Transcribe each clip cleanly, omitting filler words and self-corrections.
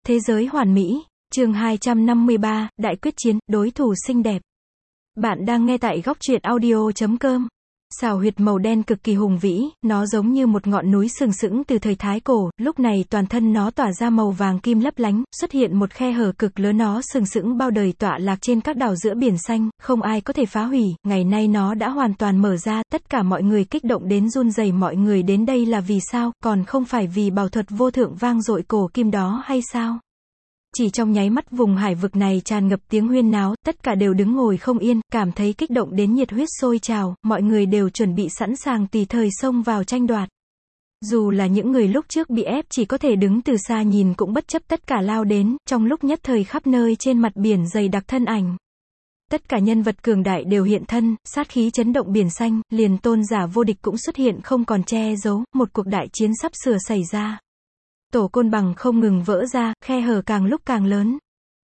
Thế giới hoàn mỹ, chương 253, Đại quyết chiến, đối thủ xinh đẹp. Bạn đang nghe tại góc truyện audio.com. Xào huyệt màu đen cực kỳ hùng vĩ, nó giống như một ngọn núi sừng sững từ thời Thái Cổ, lúc này toàn thân nó tỏa ra màu vàng kim lấp lánh, xuất hiện một khe hở cực lớn, nó sừng sững bao đời tọa lạc trên các đảo giữa biển xanh, không ai có thể phá hủy, ngày nay nó đã hoàn toàn mở ra, tất cả mọi người kích động đến run rẩy. Mọi người đến đây là vì sao, còn không phải vì bảo thuật vô thượng vang dội cổ kim đó hay sao? Chỉ trong nháy mắt vùng hải vực này tràn ngập tiếng huyên náo, tất cả đều đứng ngồi không yên, cảm thấy kích động đến nhiệt huyết sôi trào, mọi người đều chuẩn bị sẵn sàng tùy thời xông vào tranh đoạt. Dù là những người lúc trước bị ép chỉ có thể đứng từ xa nhìn cũng bất chấp tất cả lao đến, trong lúc nhất thời khắp nơi trên mặt biển dày đặc thân ảnh. Tất cả nhân vật cường đại đều hiện thân, sát khí chấn động biển xanh, liền tôn giả vô địch cũng xuất hiện không còn che giấu, một cuộc đại chiến sắp sửa xảy ra. Tổ côn bằng không ngừng vỡ ra, khe hở càng lúc càng lớn.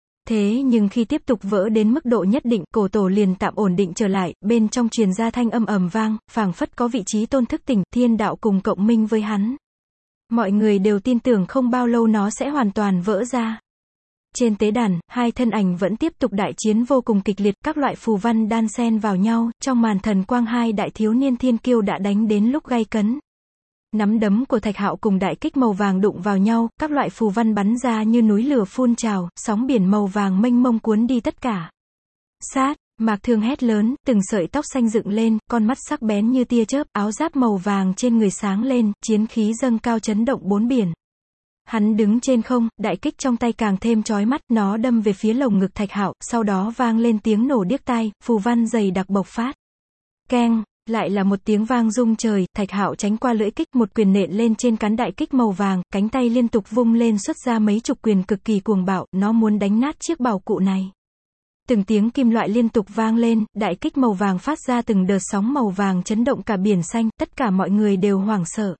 Thế nhưng khi tiếp tục vỡ đến mức độ nhất định, cổ tổ liền tạm ổn định trở lại, bên trong truyền ra thanh âm ầm vang, phảng phất có vị trí tôn thức tỉnh, thiên đạo cùng cộng minh với hắn. Mọi người đều tin tưởng không bao lâu nó sẽ hoàn toàn vỡ ra. Trên tế đàn, hai thân ảnh vẫn tiếp tục đại chiến vô cùng kịch liệt, các loại phù văn đan xen vào nhau, trong màn thần quang hai đại thiếu niên thiên kiêu đã đánh đến lúc gay cấn. Nắm đấm của Thạch Hạo cùng đại kích màu vàng đụng vào nhau, các loại phù văn bắn ra như núi lửa phun trào, sóng biển màu vàng mênh mông cuốn đi tất cả. Sát, Mạc Thương hét lớn, từng sợi tóc xanh dựng lên, con mắt sắc bén như tia chớp, áo giáp màu vàng trên người sáng lên, chiến khí dâng cao chấn động bốn biển. Hắn đứng trên không, đại kích trong tay càng thêm chói mắt, nó đâm về phía lồng ngực Thạch Hạo, sau đó vang lên tiếng nổ điếc tai, phù văn dày đặc bộc phát. Keng! Lại là một tiếng vang rung trời, Thạch Hạo tránh qua lưỡi kích, một quyền nện lên trên cán đại kích màu vàng, cánh tay liên tục vung lên xuất ra mấy chục quyền cực kỳ cuồng bạo, nó muốn đánh nát chiếc bảo cụ này. Từng tiếng kim loại liên tục vang lên, đại kích màu vàng phát ra từng đợt sóng màu vàng chấn động cả biển xanh, tất cả mọi người đều hoảng sợ.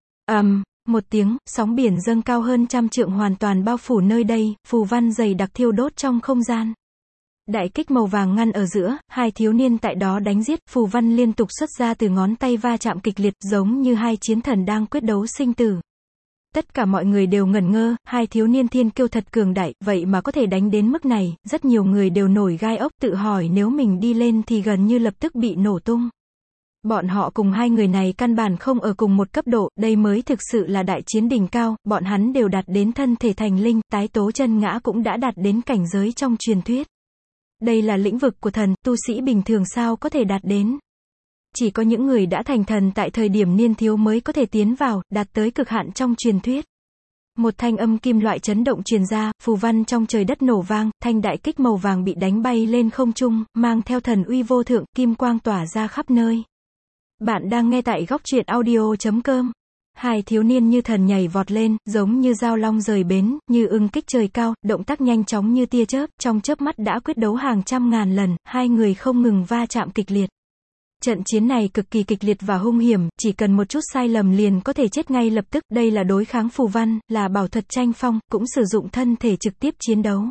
Một tiếng, sóng biển dâng cao hơn 100 trượng hoàn toàn bao phủ nơi đây, phù văn dày đặc thiêu đốt trong không gian. Đại kích màu vàng ngăn ở giữa, hai thiếu niên tại đó đánh giết, phù văn liên tục xuất ra từ ngón tay va chạm kịch liệt, giống như hai chiến thần đang quyết đấu sinh tử. Tất cả mọi người đều ngẩn ngơ, hai thiếu niên thiên kiêu thật cường đại, vậy mà có thể đánh đến mức này, rất nhiều người đều nổi gai ốc, tự hỏi nếu mình đi lên thì gần như lập tức bị nổ tung. Bọn họ cùng hai người này căn bản không ở cùng một cấp độ, đây mới thực sự là đại chiến đỉnh cao, bọn hắn đều đạt đến thân thể thành linh, tái tố chân ngã cũng đã đạt đến cảnh giới trong truyền thuyết. Đây là lĩnh vực của thần, tu sĩ bình thường sao có thể đạt đến. Chỉ có những người đã thành thần tại thời điểm niên thiếu mới có thể tiến vào, đạt tới cực hạn trong truyền thuyết. Một thanh âm kim loại chấn động truyền ra, phù văn trong trời đất nổ vang, thanh đại kích màu vàng bị đánh bay lên không trung, mang theo thần uy vô thượng, kim quang tỏa ra khắp nơi. Bạn đang nghe tại góc truyện audio.com. Hai thiếu niên như thần nhảy vọt lên, giống như dao long rời bến, như ưng kích trời cao, động tác nhanh chóng như tia chớp, trong chớp mắt đã quyết đấu hàng trăm ngàn lần, hai người không ngừng va chạm kịch liệt. Trận chiến này cực kỳ kịch liệt và hung hiểm, chỉ cần một chút sai lầm liền có thể chết ngay lập tức, đây là đối kháng phù văn, là bảo thuật tranh phong, cũng sử dụng thân thể trực tiếp chiến đấu.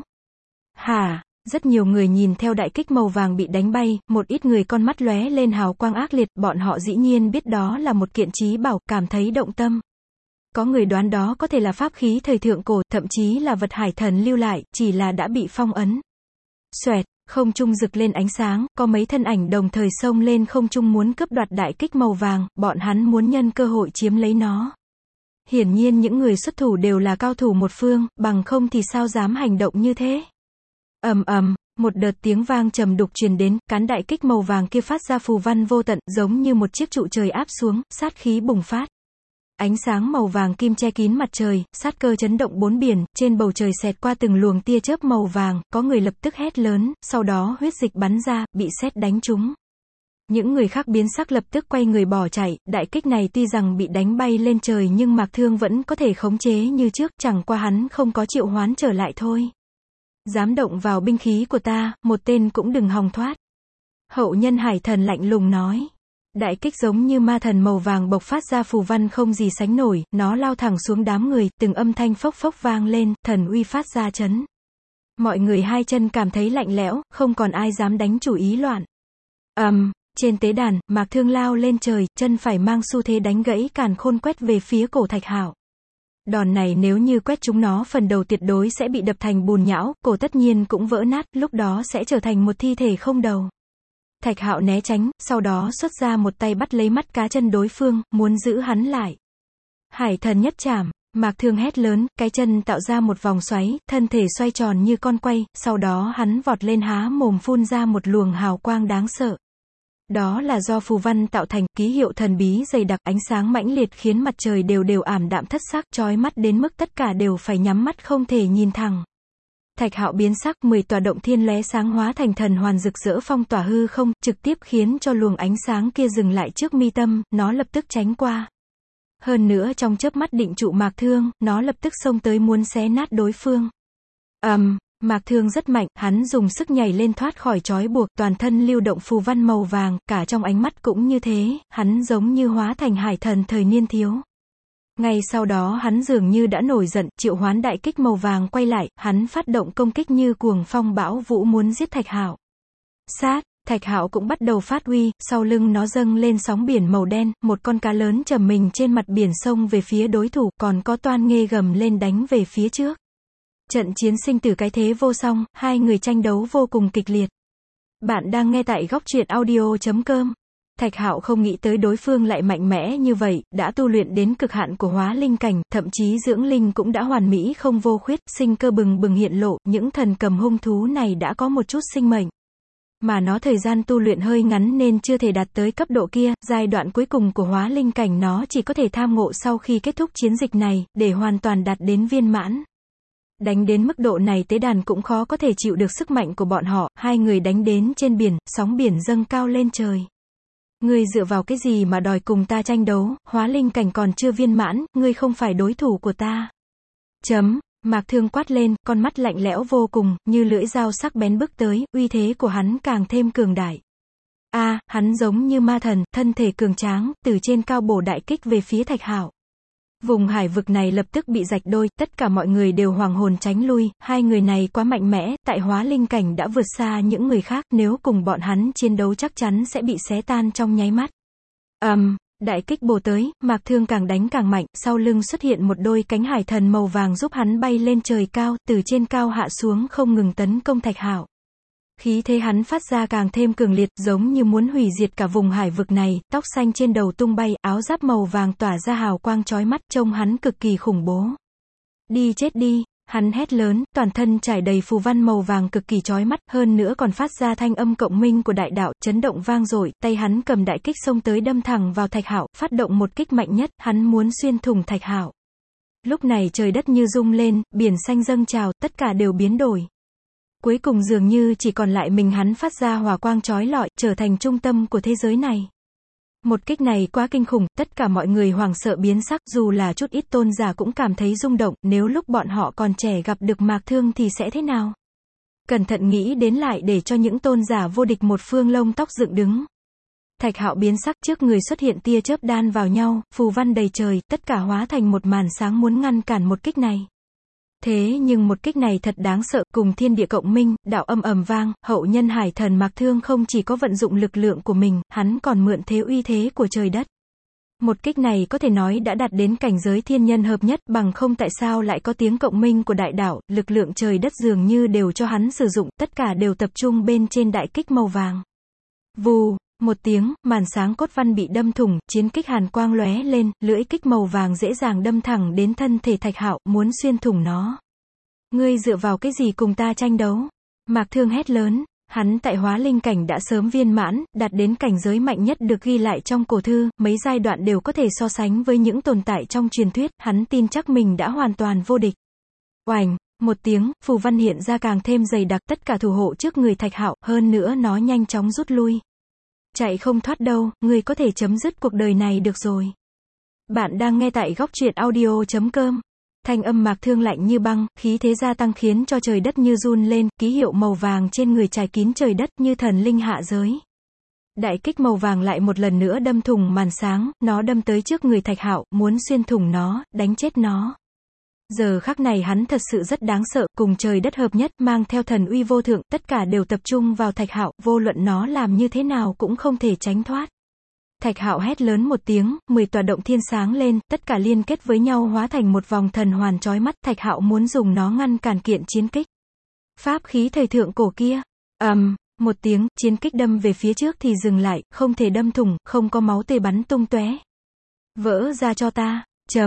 Rất nhiều người nhìn theo đại kích màu vàng bị đánh bay, một ít người con mắt lóe lên hào quang ác liệt, bọn họ dĩ nhiên biết đó là một kiện chí bảo, cảm thấy động tâm. Có người đoán đó có thể là pháp khí thời thượng cổ, thậm chí là vật hải thần lưu lại, chỉ là đã bị phong ấn. Xoẹt, không trung rực lên ánh sáng, có mấy thân ảnh đồng thời xông lên không trung muốn cướp đoạt đại kích màu vàng, bọn hắn muốn nhân cơ hội chiếm lấy nó. Hiển nhiên những người xuất thủ đều là cao thủ một phương, bằng không thì sao dám hành động như thế. Một đợt tiếng vang trầm đục truyền đến, cán đại kích màu vàng kia phát ra phù văn vô tận, giống như một chiếc trụ trời áp xuống, sát khí bùng phát. Ánh sáng màu vàng kim che kín mặt trời, sát cơ chấn động bốn biển, trên bầu trời xẹt qua từng luồng tia chớp màu vàng, có người lập tức hét lớn, sau đó huyết dịch bắn ra, bị sét đánh trúng. Những người khác biến sắc lập tức quay người bỏ chạy, đại kích này tuy rằng bị đánh bay lên trời nhưng Mạc Thương vẫn có thể khống chế như trước, chẳng qua hắn không có triệu hoán trở lại thôi. Dám động vào binh khí của ta, một tên cũng đừng hòng thoát. Hậu nhân hải thần lạnh lùng nói. Đại kích giống như ma thần màu vàng bộc phát ra phù văn không gì sánh nổi, nó lao thẳng xuống đám người, từng âm thanh phốc phốc vang lên, thần uy phát ra chấn. Mọi người hai chân cảm thấy lạnh lẽo, không còn ai dám đánh chủ ý loạn. Trên tế đàn, Mạc Thương lao lên trời, chân phải mang xu thế đánh gãy càn khôn quét về phía cổ Thạch Hạo. Đòn này nếu như quét chúng nó phần đầu tuyệt đối sẽ bị đập thành bùn nhão, cổ tất nhiên cũng vỡ nát, lúc đó sẽ trở thành một thi thể không đầu. Thạch Hạo né tránh, sau đó xuất ra một tay bắt lấy mắt cá chân đối phương, muốn giữ hắn lại. Hải thần nhất trảm, Mạc Thương hét lớn, cái chân tạo ra một vòng xoáy, thân thể xoay tròn như con quay, sau đó hắn vọt lên há mồm phun ra một luồng hào quang đáng sợ. Đó là do phù văn tạo thành, ký hiệu thần bí dày đặc, ánh sáng mãnh liệt khiến mặt trời đều đều ảm đạm thất sắc, chói mắt đến mức tất cả đều phải nhắm mắt không thể nhìn thẳng. Thạch Hạo biến sắc, 10 tòa động thiên lóe sáng hóa thành thần hoàn rực rỡ phong tỏa hư không, trực tiếp khiến cho luồng ánh sáng kia dừng lại trước mi tâm, nó lập tức tránh qua. Hơn nữa trong chớp mắt định trụ Mạc Thương, nó lập tức xông tới muốn xé nát đối phương. Mạc Thương rất mạnh, hắn dùng sức nhảy lên thoát khỏi trói buộc, toàn thân lưu động phù văn màu vàng, cả trong ánh mắt cũng như thế, hắn giống như hóa thành hải thần thời niên thiếu. Ngay sau đó hắn dường như đã nổi giận, triệu hoán đại kích màu vàng quay lại, hắn phát động công kích như cuồng phong bão vũ muốn giết Thạch Hạo. Sát, Thạch Hạo cũng bắt đầu phát uy, sau lưng nó dâng lên sóng biển màu đen, một con cá lớn trầm mình trên mặt biển xông về phía đối thủ, còn có toan nghê gầm lên đánh về phía trước. Trận chiến sinh tử cái thế vô song, hai người tranh đấu vô cùng kịch liệt. Bạn đang nghe tại góc truyện audio.com. Thạch Hạo không nghĩ tới đối phương lại mạnh mẽ như vậy, đã tu luyện đến cực hạn của hóa linh cảnh, thậm chí dưỡng linh cũng đã hoàn mỹ không vô khuyết, sinh cơ bừng bừng hiện lộ, những thần cầm hung thú này đã có một chút sinh mệnh. Mà nó thời gian tu luyện hơi ngắn nên chưa thể đạt tới cấp độ kia, giai đoạn cuối cùng của hóa linh cảnh nó chỉ có thể tham ngộ sau khi kết thúc chiến dịch này, để hoàn toàn đạt đến viên mãn. Đánh đến mức độ này tế đàn cũng khó có thể chịu được sức mạnh của bọn họ, hai người đánh đến trên biển, sóng biển dâng cao lên trời. Ngươi dựa vào cái gì mà đòi cùng ta tranh đấu, hóa linh cảnh còn chưa viên mãn, ngươi không phải đối thủ của ta. Mạc Thương quát lên, con mắt lạnh lẽo vô cùng, như lưỡi dao sắc bén bước tới, uy thế của hắn càng thêm cường đại. Hắn giống như ma thần, thân thể cường tráng, từ trên cao bổ đại kích về phía Thạch Hạo. Vùng hải vực này lập tức bị rạch đôi, tất cả mọi người đều hoàng hồn tránh lui, hai người này quá mạnh mẽ, tại hóa linh cảnh đã vượt xa những người khác, nếu cùng bọn hắn chiến đấu chắc chắn sẽ bị xé tan trong nháy mắt. Đại kích bổ tới, Mạc Thương càng đánh càng mạnh, sau lưng xuất hiện một đôi cánh hải thần màu vàng giúp hắn bay lên trời cao, từ trên cao hạ xuống không ngừng tấn công Thạch Hạo. Khí thế hắn phát ra càng thêm cường liệt, giống như muốn hủy diệt cả vùng hải vực này, tóc xanh trên đầu tung bay, áo giáp màu vàng tỏa ra hào quang chói mắt, trông hắn cực kỳ khủng bố. Đi chết đi, hắn hét lớn, toàn thân trải đầy phù văn màu vàng cực kỳ chói mắt, hơn nữa còn phát ra thanh âm cộng minh của đại đạo, chấn động vang dội, tay hắn cầm đại kích xông tới đâm thẳng vào Thạch Hạo, phát động một kích mạnh nhất, hắn muốn xuyên thủng Thạch Hạo. Lúc này trời đất như rung lên, biển xanh dâng trào, tất cả đều biến đổi. Cuối cùng dường như chỉ còn lại mình hắn phát ra hỏa quang chói lọi, trở thành trung tâm của thế giới này. Một kích này quá kinh khủng, tất cả mọi người hoảng sợ biến sắc, dù là chút ít tôn giả cũng cảm thấy rung động, nếu lúc bọn họ còn trẻ gặp được Mạc Thương thì sẽ thế nào? Cẩn thận nghĩ đến lại để cho những tôn giả vô địch một phương lông tóc dựng đứng. Thạch Hạo biến sắc, trước người xuất hiện tia chớp đan vào nhau, phù văn đầy trời, tất cả hóa thành một màn sáng muốn ngăn cản một kích này. Thế nhưng một kích này thật đáng sợ, cùng thiên địa cộng minh, đạo âm ầm vang, hậu nhân hải thần Mạc Thương không chỉ có vận dụng lực lượng của mình, hắn còn mượn thế uy thế của trời đất. Một kích này có thể nói đã đạt đến cảnh giới thiên nhân hợp nhất, bằng không tại sao lại có tiếng cộng minh của đại đạo, lực lượng trời đất dường như đều cho hắn sử dụng, tất cả đều tập trung bên trên đại kích màu vàng. Vù, một tiếng, màn sáng cốt văn bị đâm thủng, chiến kích hàn quang lóe lên, lưỡi kích màu vàng dễ dàng đâm thẳng đến thân thể Thạch Hạo, muốn xuyên thủng nó. Ngươi dựa vào cái gì cùng ta tranh đấu? Mạc Thương hét lớn, hắn tại hóa linh cảnh đã sớm viên mãn, đạt đến cảnh giới mạnh nhất được ghi lại trong cổ thư, mấy giai đoạn đều có thể so sánh với những tồn tại trong truyền thuyết, hắn tin chắc mình đã hoàn toàn vô địch. Oành, một tiếng, phù văn hiện ra càng thêm dày đặc, tất cả thủ hộ trước người Thạch Hạo, hơn nữa nó nhanh chóng rút lui. Chạy không thoát đâu, ngươi có thể chấm dứt cuộc đời này được rồi. Bạn đang nghe tại góc truyện audio.com. Thanh âm Mạc Thương lạnh như băng, khí thế gia tăng khiến cho trời đất như run lên, ký hiệu màu vàng trên người trải kín trời đất như thần linh hạ giới. Đại kích màu vàng lại một lần nữa đâm thủng màn sáng, nó đâm tới trước người Thạch Hạo, muốn xuyên thủng nó, đánh chết nó. Giờ khắc này hắn thật sự rất đáng sợ, cùng trời đất hợp nhất, mang theo thần uy vô thượng, tất cả đều tập trung vào Thạch Hạo, vô luận nó làm như thế nào cũng không thể tránh thoát. Thạch Hạo hét lớn một tiếng, 10 tòa động thiên sáng lên, tất cả liên kết với nhau hóa thành một vòng thần hoàn chói mắt, Thạch Hạo muốn dùng nó ngăn cản kiện chiến kích. Pháp khí thời thượng cổ kia. Một tiếng, chiến kích đâm về phía trước thì dừng lại, không thể đâm thủng, không có máu tươi bắn tung tóe. Vỡ ra cho ta.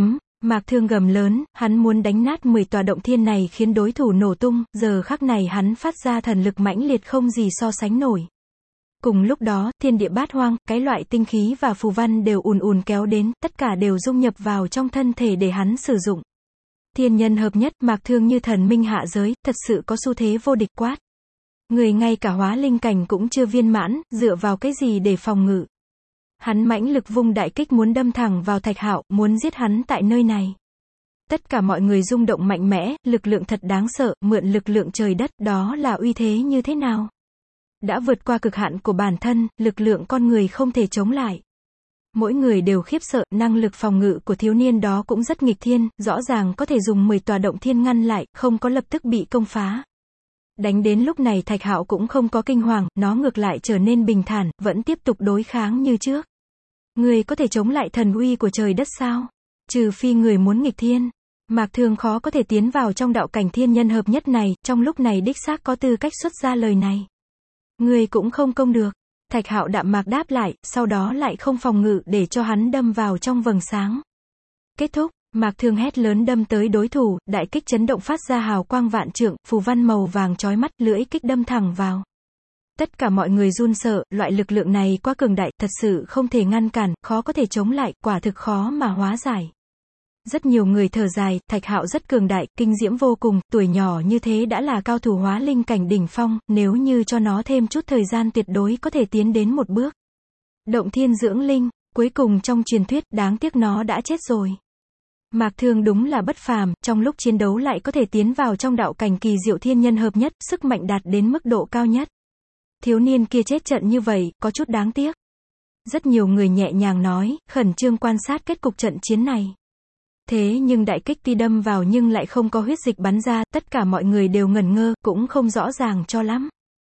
Mạc Thương gầm lớn, hắn muốn đánh nát 10 tòa động thiên này khiến đối thủ nổ tung, giờ khắc này hắn phát ra thần lực mãnh liệt không gì so sánh nổi. Cùng lúc đó, thiên địa bát hoang, cái loại tinh khí và phù văn đều ùn ùn kéo đến, tất cả đều dung nhập vào trong thân thể để hắn sử dụng. Thiên nhân hợp nhất, Mạc Thương như thần minh hạ giới, thật sự có xu thế vô địch quát. Người ngay cả hóa linh cảnh cũng chưa viên mãn, dựa vào cái gì để phòng ngự. Hắn mãnh lực vung đại kích muốn đâm thẳng vào Thạch Hạo, muốn giết hắn tại nơi này. Tất cả mọi người rung động mạnh mẽ, lực lượng thật đáng sợ, mượn lực lượng trời đất, đó là uy thế như thế nào? Đã vượt qua cực hạn của bản thân, lực lượng con người không thể chống lại. Mỗi người đều khiếp sợ, năng lực phòng ngự của thiếu niên đó cũng rất nghịch thiên, rõ ràng có thể dùng 10 tòa động thiên ngăn lại, không có lập tức bị công phá. Đánh đến lúc này Thạch Hạo cũng không có kinh hoàng, nó ngược lại trở nên bình thản, vẫn tiếp tục đối kháng như trước. Người có thể chống lại thần uy của trời đất sao? Trừ phi người muốn nghịch thiên. Mạc Thương khó có thể tiến vào trong đạo cảnh thiên nhân hợp nhất này, trong lúc này đích xác có tư cách xuất ra lời này. Người cũng không công được. Thạch Hạo đạm mạc đáp lại, sau đó lại không phòng ngự để cho hắn đâm vào trong vầng sáng. Kết thúc, Mạc Thương hét lớn đâm tới đối thủ, đại kích chấn động phát ra hào quang vạn trượng, phù văn màu vàng chói mắt, lưỡi kích đâm thẳng vào. Tất cả mọi người run sợ, loại lực lượng này quá cường đại, thật sự không thể ngăn cản, khó có thể chống lại, quả thực khó mà hóa giải. Rất nhiều người thở dài, Thạch Hạo rất cường đại, kinh diễm vô cùng, tuổi nhỏ như thế đã là cao thủ hóa linh cảnh đỉnh phong, nếu như cho nó thêm chút thời gian tuyệt đối có thể tiến đến một bước. Động thiên dưỡng linh, cuối cùng trong truyền thuyết, đáng tiếc nó đã chết rồi. Mạc Thương đúng là bất phàm, trong lúc chiến đấu lại có thể tiến vào trong đạo cảnh kỳ diệu thiên nhân hợp nhất, sức mạnh đạt đến mức độ cao nhất. Thiếu niên kia chết trận như vậy, có chút đáng tiếc. Rất nhiều người nhẹ nhàng nói, khẩn trương quan sát kết cục trận chiến này. Thế nhưng đại kích tuy đâm vào nhưng lại không có huyết dịch bắn ra, tất cả mọi người đều ngẩn ngơ, cũng không rõ ràng cho lắm.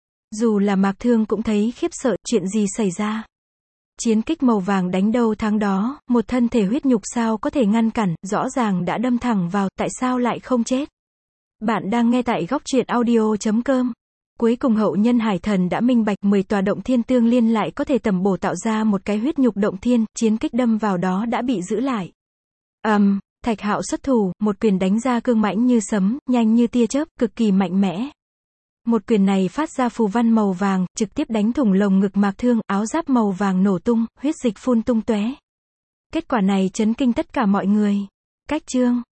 Dù là Mạc Thương cũng thấy khiếp sợ, chuyện gì xảy ra. Chiến kích màu vàng đánh đâu thắng đó, một thân thể huyết nhục sao có thể ngăn cản, rõ ràng đã đâm thẳng vào, tại sao lại không chết. Bạn đang nghe tại góc truyện audio.com. Cuối cùng hậu nhân hải thần đã minh bạch 10 tòa động thiên tương liên lại có thể tầm bổ tạo ra một cái huyết nhục động thiên, chiến kích đâm vào đó đã bị giữ lại. Thạch Hạo xuất thủ, một quyền đánh ra cương mãnh như sấm, nhanh như tia chớp, cực kỳ mạnh mẽ. Một quyền này phát ra phù văn màu vàng, trực tiếp đánh thủng lồng ngực Mạc Thương, áo giáp màu vàng nổ tung, huyết dịch phun tung tóe. Kết quả này chấn kinh tất cả mọi người. Cách chương